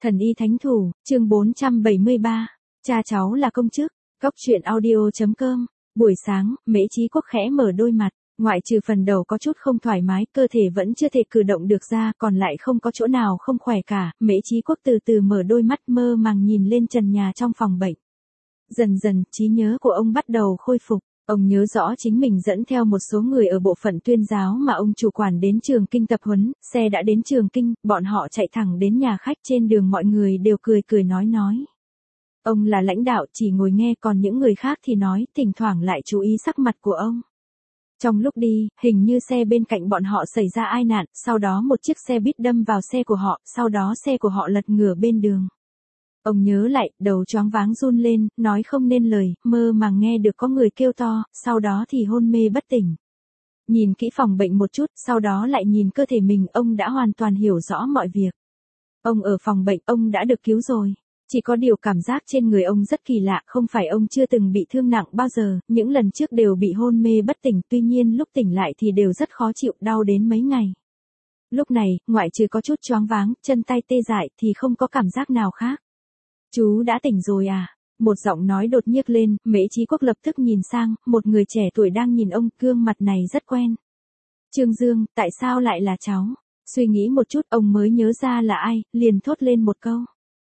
Thần y thánh thủ, chương 473. Cha cháu là công chức. Góc truyện audio.com. Buổi sáng, Mễ Chí Quốc khẽ mở đôi mặt, ngoại trừ phần đầu có chút không thoải mái, cơ thể vẫn chưa thể cử động được ra, còn lại không có chỗ nào không khỏe cả. Mễ Chí Quốc từ từ mở đôi mắt mơ màng nhìn lên trần nhà trong phòng bệnh. Dần dần, trí nhớ của ông bắt đầu khôi phục. Ông nhớ rõ chính mình dẫn theo một số người ở bộ phận tuyên giáo mà ông chủ quản đến trường kinh tập huấn, xe đã đến trường kinh, bọn họ chạy thẳng đến nhà khách, trên đường mọi người đều cười cười nói. Ông là lãnh đạo chỉ ngồi nghe, còn những người khác thì nói, thỉnh thoảng lại chú ý sắc mặt của ông. Trong lúc đi, hình như xe bên cạnh bọn họ xảy ra tai nạn, sau đó một chiếc xe buýt đâm vào xe của họ, sau đó xe của họ lật ngửa bên đường. Ông nhớ lại, đầu choáng váng run lên, nói không nên lời, mơ màng nghe được có người kêu to, sau đó thì hôn mê bất tỉnh. Nhìn kỹ phòng bệnh một chút, sau đó lại nhìn cơ thể mình, ông đã hoàn toàn hiểu rõ mọi việc. Ông ở phòng bệnh, ông đã được cứu rồi. Chỉ có điều cảm giác trên người ông rất kỳ lạ, không phải ông chưa từng bị thương nặng bao giờ, những lần trước đều bị hôn mê bất tỉnh, tuy nhiên lúc tỉnh lại thì đều rất khó chịu, đau đến mấy ngày. Lúc này, ngoại trừ có chút choáng váng, chân tay tê dại thì không có cảm giác nào khác. Chú đã tỉnh rồi à? Một giọng nói đột nhiếc lên, Mễ Chí Quốc lập tức nhìn sang, một người trẻ tuổi đang nhìn ông, gương mặt này rất quen. Trương Dương, tại sao lại là cháu? Suy nghĩ một chút, ông mới nhớ ra là ai, liền thốt lên một câu.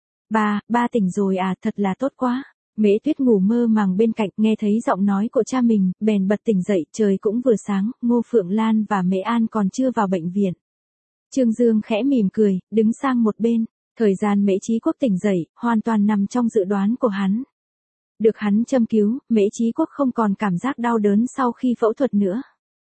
Ba tỉnh rồi à, thật là tốt quá. Mễ Tuyết ngủ mơ màng bên cạnh, nghe thấy giọng nói của cha mình, bèn bật tỉnh dậy, trời cũng vừa sáng, Ngô Phượng Lan và Mễ An còn chưa vào bệnh viện. Trương Dương khẽ mỉm cười, đứng sang một bên. Thời gian Mễ Chí Quốc tỉnh dậy, hoàn toàn nằm trong dự đoán của hắn. Được hắn châm cứu, Mễ Chí Quốc không còn cảm giác đau đớn sau khi phẫu thuật nữa.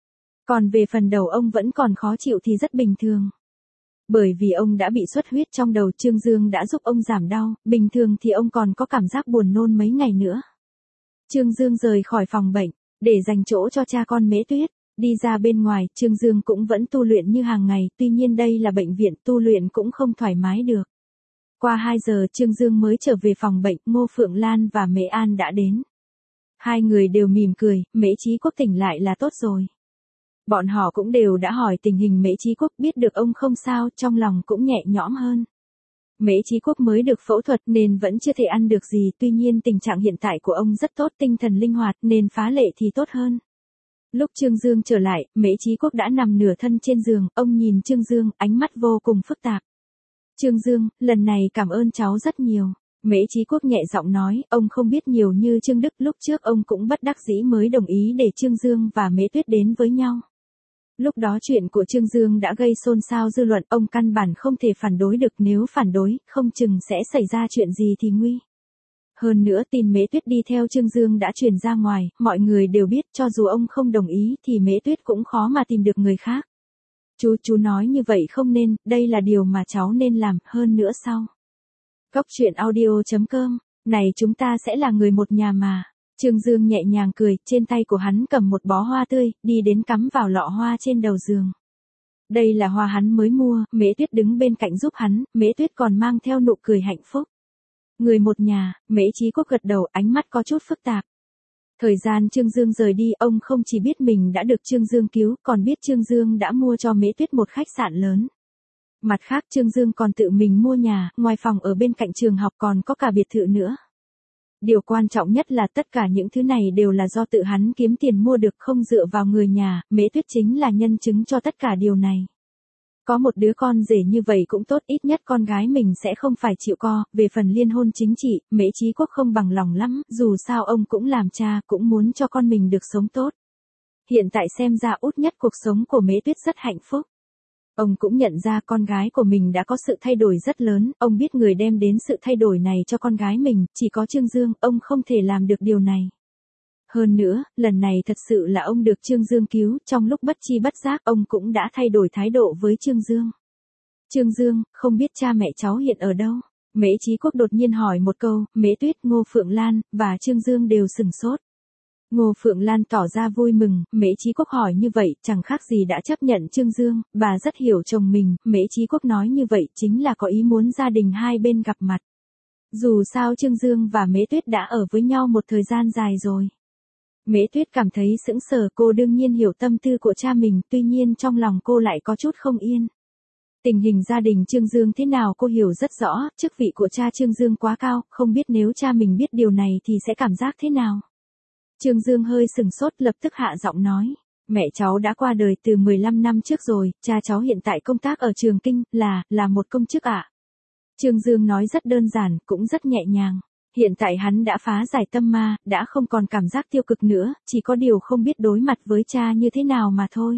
Còn về phần đầu ông vẫn còn khó chịu thì rất bình thường. Bởi vì ông đã bị xuất huyết trong đầu, Trương Dương đã giúp ông giảm đau, bình thường thì ông còn có cảm giác buồn nôn mấy ngày nữa. Trương Dương rời khỏi phòng bệnh, để dành chỗ cho cha con Mễ Tuyết. Đi ra bên ngoài, Trương Dương cũng vẫn tu luyện như hàng ngày, tuy nhiên đây là bệnh viện, tu luyện cũng không thoải mái được. Qua 2 giờ, Trương Dương mới trở về phòng bệnh, Ngô Phượng Lan và Mễ An đã đến. Hai người đều mỉm cười, Mễ Chí Quốc tỉnh lại là tốt rồi. Bọn họ cũng đều đã hỏi tình hình Mễ Chí Quốc, biết được ông không sao, trong lòng cũng nhẹ nhõm hơn. Mễ Chí Quốc mới được phẫu thuật nên vẫn chưa thể ăn được gì, tuy nhiên tình trạng hiện tại của ông rất tốt, tinh thần linh hoạt nên phá lệ thì tốt hơn. Lúc Trương Dương trở lại, Mễ Chí Quốc đã nằm nửa thân trên giường, ông nhìn Trương Dương, ánh mắt vô cùng phức tạp. Trương Dương, lần này cảm ơn cháu rất nhiều. Mễ Chí Quốc nhẹ giọng nói, ông không biết nhiều như Trương Đức, lúc trước ông cũng bất đắc dĩ mới đồng ý để Trương Dương và Mễ Tuyết đến với nhau. Lúc đó chuyện của Trương Dương đã gây xôn xao dư luận, ông căn bản không thể phản đối được, nếu phản đối, không chừng sẽ xảy ra chuyện gì thì nguy. Hơn nữa tin Mễ Tuyết đi theo Trương Dương đã truyền ra ngoài, mọi người đều biết, cho dù ông không đồng ý thì Mễ Tuyết cũng khó mà tìm được người khác. Chú nói như vậy không nên, đây là điều mà cháu nên làm, hơn nữa sau. Góc truyện audio.com, này chúng ta sẽ là người một nhà mà. Trương Dương nhẹ nhàng cười, trên tay của hắn cầm một bó hoa tươi, đi đến cắm vào lọ hoa trên đầu giường. Đây là hoa hắn mới mua, Mễ Tuyết đứng bên cạnh giúp hắn, Mễ Tuyết còn mang theo nụ cười hạnh phúc. Người một nhà, Mễ Chí Quốc gật đầu, ánh mắt có chút phức tạp. Thời gian Trương Dương rời đi, ông không chỉ biết mình đã được Trương Dương cứu, còn biết Trương Dương đã mua cho Mễ Tuyết một khách sạn lớn. Mặt khác Trương Dương còn tự mình mua nhà, ngoài phòng ở bên cạnh trường học còn có cả biệt thự nữa. Điều quan trọng nhất là tất cả những thứ này đều là do tự hắn kiếm tiền mua được, không dựa vào người nhà, Mễ Tuyết chính là nhân chứng cho tất cả điều này. Có một đứa con rể như vậy cũng tốt, ít nhất con gái mình sẽ không phải chịu co. Về phần liên hôn chính trị, Mễ Chí Quốc không bằng lòng lắm, dù sao ông cũng làm cha, cũng muốn cho con mình được sống tốt. Hiện tại xem ra út nhất cuộc sống của Mễ Tuyết rất hạnh phúc. Ông cũng nhận ra con gái của mình đã có sự thay đổi rất lớn, ông biết người đem đến sự thay đổi này cho con gái mình, chỉ có Trương Dương, ông không thể làm được điều này. Hơn nữa, lần này thật sự là ông được Trương Dương cứu, trong lúc bất chi bất giác ông cũng đã thay đổi thái độ với Trương Dương. Trương Dương, không biết cha mẹ cháu hiện ở đâu? Mễ Chí Quốc đột nhiên hỏi một câu, Mễ Tuyết, Ngô Phượng Lan, và Trương Dương đều sửng sốt. Ngô Phượng Lan tỏ ra vui mừng, Mễ Chí Quốc hỏi như vậy, chẳng khác gì đã chấp nhận Trương Dương, bà rất hiểu chồng mình, Mễ Chí Quốc nói như vậy chính là có ý muốn gia đình hai bên gặp mặt. Dù sao Trương Dương và Mễ Tuyết đã ở với nhau một thời gian dài rồi. Mễ Tuyết cảm thấy sững sờ, cô đương nhiên hiểu tâm tư của cha mình, tuy nhiên trong lòng cô lại có chút không yên. Tình hình gia đình Trương Dương thế nào cô hiểu rất rõ, chức vị của cha Trương Dương quá cao, không biết nếu cha mình biết điều này thì sẽ cảm giác thế nào. Trương Dương hơi sừng sốt lập tức hạ giọng nói. Mẹ cháu đã qua đời từ 15 năm trước rồi, cha cháu hiện tại công tác ở Trường Kinh, là một công chức ạ. Trương Dương nói rất đơn giản, cũng rất nhẹ nhàng. Hiện tại hắn đã phá giải tâm ma, đã không còn cảm giác tiêu cực nữa, chỉ có điều không biết đối mặt với cha như thế nào mà thôi.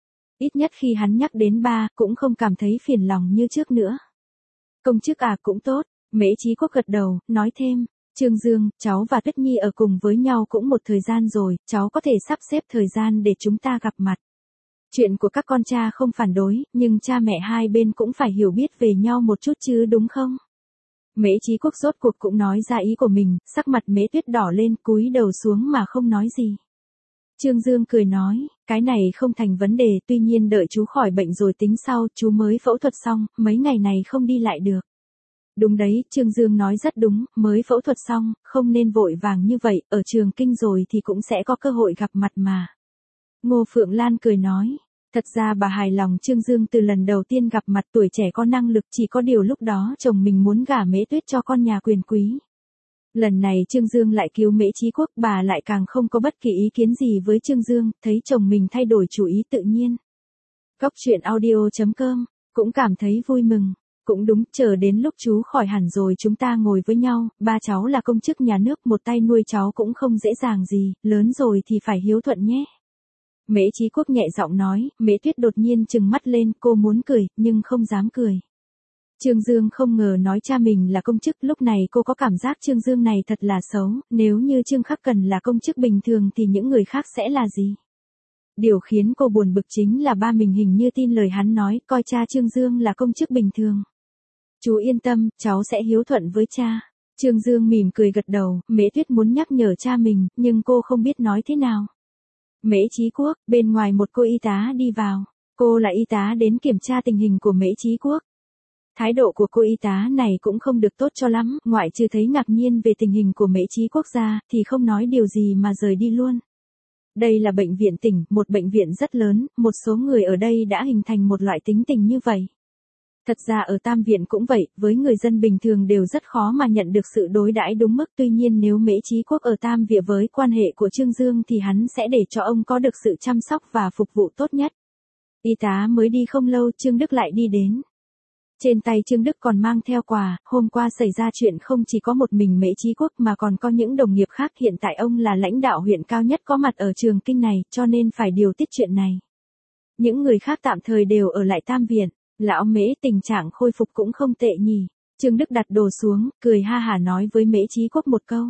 Ít nhất khi hắn nhắc đến ba, cũng không cảm thấy phiền lòng như trước nữa. Công chức cũng tốt, Mễ Chí Quốc gật đầu, nói thêm. Trương Dương, cháu và Tuyết Nhi ở cùng với nhau cũng một thời gian rồi, cháu có thể sắp xếp thời gian để chúng ta gặp mặt. Chuyện của các con cha không phản đối, nhưng cha mẹ hai bên cũng phải hiểu biết về nhau một chút chứ đúng không? Mễ Chí Quốc rốt cuộc cũng nói ra ý của mình, sắc mặt Mễ Tuyết đỏ lên, cúi đầu xuống mà không nói gì. Trương Dương cười nói, cái này không thành vấn đề, tuy nhiên đợi chú khỏi bệnh rồi tính sau, chú mới phẫu thuật xong, mấy ngày này không đi lại được. Đúng đấy, Trương Dương nói rất đúng, mới phẫu thuật xong, không nên vội vàng như vậy, ở Trường Kinh rồi thì cũng sẽ có cơ hội gặp mặt mà. Ngô Phượng Lan cười nói, thật ra bà hài lòng Trương Dương từ lần đầu tiên gặp mặt, tuổi trẻ có năng lực, chỉ có điều lúc đó chồng mình muốn gả Mễ Tuyết cho con nhà quyền quý. Lần này Trương Dương lại cứu Mễ Chí Quốc, bà lại càng không có bất kỳ ý kiến gì với Trương Dương, thấy chồng mình thay đổi chủ ý tự nhiên. Góc truyện audio.com, cũng cảm thấy vui mừng. Cũng đúng, chờ đến lúc chú khỏi hẳn rồi chúng ta ngồi với nhau, ba cháu là công chức nhà nước, một tay nuôi cháu cũng không dễ dàng gì, lớn rồi thì phải hiếu thuận nhé. Mễ Chí Quốc nhẹ giọng nói, Mễ Tuyết đột nhiên trừng mắt lên, cô muốn cười, nhưng không dám cười. Trương Dương không ngờ nói cha mình là công chức, lúc này cô có cảm giác Trương Dương này thật là xấu, nếu như Trương Khắc Cần là công chức bình thường thì những người khác sẽ là gì? Điều khiến cô buồn bực chính là ba mình hình như tin lời hắn nói, coi cha Trương Dương là công chức bình thường. Chú yên tâm, cháu sẽ hiếu thuận với cha. Trương Dương mỉm cười gật đầu, Mễ Tuyết muốn nhắc nhở cha mình, nhưng cô không biết nói thế nào. Mễ Chí Quốc, bên ngoài một cô y tá đi vào. Cô là y tá đến kiểm tra tình hình của Mễ Chí Quốc. Thái độ của cô y tá này cũng không được tốt cho lắm, ngoại trừ thấy ngạc nhiên về tình hình của Mễ Chí Quốc ra, thì không nói điều gì mà rời đi luôn. Đây là bệnh viện tỉnh, một bệnh viện rất lớn, một số người ở đây đã hình thành một loại tính tình như vậy. Thật ra ở Tam Viện cũng vậy, với người dân bình thường đều rất khó mà nhận được sự đối đãi đúng mức, tuy nhiên nếu Mễ Chí Quốc ở Tam Viện với quan hệ của Trương Dương thì hắn sẽ để cho ông có được sự chăm sóc và phục vụ tốt nhất. Y tá mới đi không lâu, Trương Đức lại đi đến. Trên tay Trương Đức còn mang theo quà, hôm qua xảy ra chuyện không chỉ có một mình Mễ Chí Quốc mà còn có những đồng nghiệp khác, hiện tại ông là lãnh đạo huyện cao nhất có mặt ở Trường Kinh này, cho nên phải điều tiết chuyện này. Những người khác tạm thời đều ở lại Tam Viện. Lão Mễ, tình trạng khôi phục cũng không tệ nhỉ. Trương Đức đặt đồ xuống, cười ha hả nói với Mễ Chí Quốc một câu.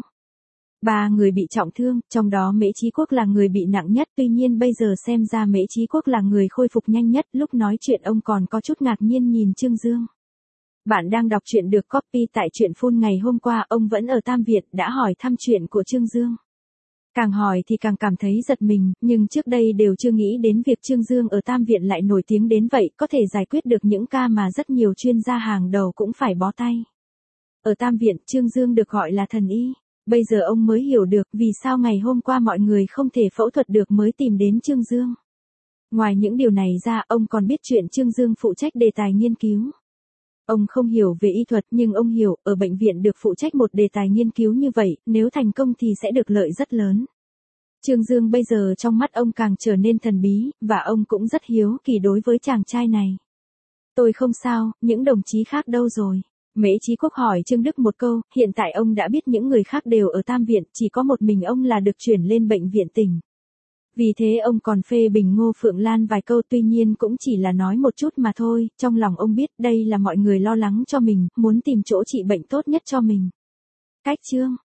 3 người bị trọng thương, trong đó Mễ Chí Quốc là người bị nặng nhất, tuy nhiên bây giờ xem ra Mễ Chí Quốc là người khôi phục nhanh nhất, lúc nói chuyện ông còn có chút ngạc nhiên nhìn Trương Dương. Bạn đang đọc truyện được copy tại truyện phun ngày hôm qua, ông vẫn ở Tam Việt, đã hỏi thăm chuyện của Trương Dương. Càng hỏi thì càng cảm thấy giật mình, nhưng trước đây đều chưa nghĩ đến việc Trương Dương ở Tam Viện lại nổi tiếng đến vậy, có thể giải quyết được những ca mà rất nhiều chuyên gia hàng đầu cũng phải bó tay. Ở Tam Viện, Trương Dương được gọi là thần y. Bây giờ ông mới hiểu được vì sao ngày hôm qua mọi người không thể phẫu thuật được mới tìm đến Trương Dương. Ngoài những điều này ra, ông còn biết chuyện Trương Dương phụ trách đề tài nghiên cứu. Ông không hiểu về y thuật nhưng ông hiểu, ở bệnh viện được phụ trách một đề tài nghiên cứu như vậy, nếu thành công thì sẽ được lợi rất lớn. Trương Dương bây giờ trong mắt ông càng trở nên thần bí, và ông cũng rất hiếu kỳ đối với chàng trai này. Tôi không sao, những đồng chí khác đâu rồi? Mễ Chí Quốc hỏi Trương Đức một câu, hiện tại ông đã biết những người khác đều ở Tam Viện, chỉ có một mình ông là được chuyển lên bệnh viện tỉnh. Vì thế ông còn phê bình Ngô Phượng Lan vài câu, tuy nhiên cũng chỉ là nói một chút mà thôi, trong lòng ông biết đây là mọi người lo lắng cho mình, muốn tìm chỗ trị bệnh tốt nhất cho mình. Cách chương